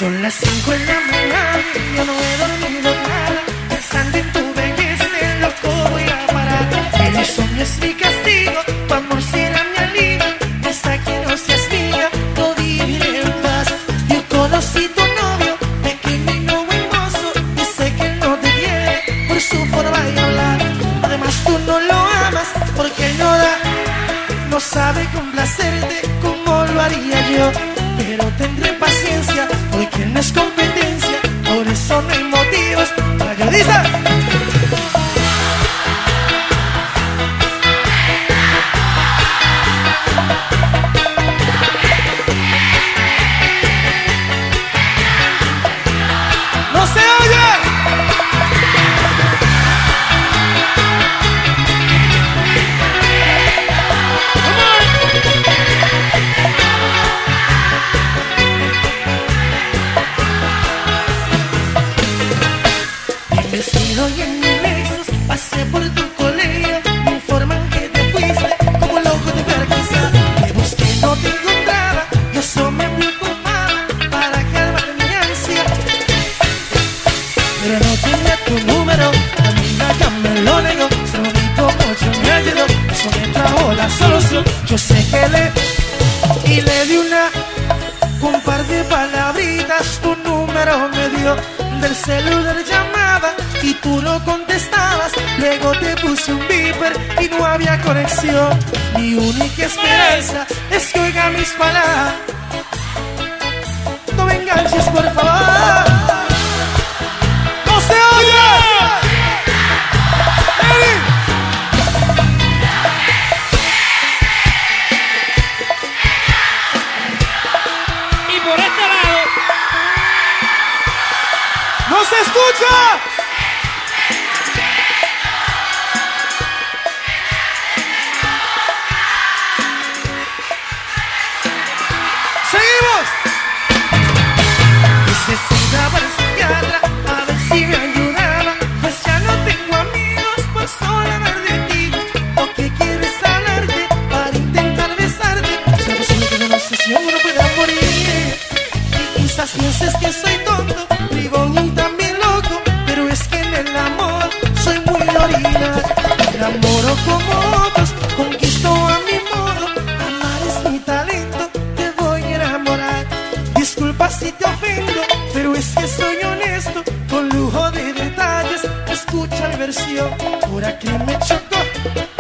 Son las 5 de la mañana y yo no he dormido nada, pensando en tu belleza, en lo que voy a parar. El insomnio es mi castigo, tu amor será mi alivio, hasta que no seas mía, no viviré en paz. Yo conocí tu novio, pequeño buen mozo, y sé que él no te quiere por su forma de hablar. Además tú no lo amas porque él no da, no sabe complacerte como lo haría yo. Pero tendré paciencia porque no es competencia, por eso no hay motivos para que lo diga. ¡No se oye! Vestido y en mis besos pasé por tu colegio, me informan que te fuiste como loco de vergüenza. Te busqué, no te encontraba, y eso me preocupaba para calmar mi ansia. Pero no tenía tu número, la amiga ya me lo negó, se lo dijo mucho, me ayudó, eso me trajo la solución. Yo sé que y le di un par de palabritas, tu número me dio, del celular llamaba y tú no contestabas. Luego te puse un beeper y no había conexión. Mi única esperanza es que oiga mis palabras. No me enganches, por favor. ¡No se oye! Y por este lado ¡no se escucha! ¡Seguimos! Necesitaba el psiquiatra a ver si me ayudaba, pues ya no tengo amigos por solo hablar de ti. ¿O qué quieres hablarte para intentar besarte? Es posible que de una obsesión uno pueda morir. Y quizás pienses que soy tonto, bribón y también loco, pero es que en el amor soy muy original. Me enamoro como otros, conquisto a mi modo, amar es mi talento, te voy a enamorar. Disculpa si te ofendo, pero es que soy honesto, con lujo de detalles. Escucha la versión, por aquí me chocó.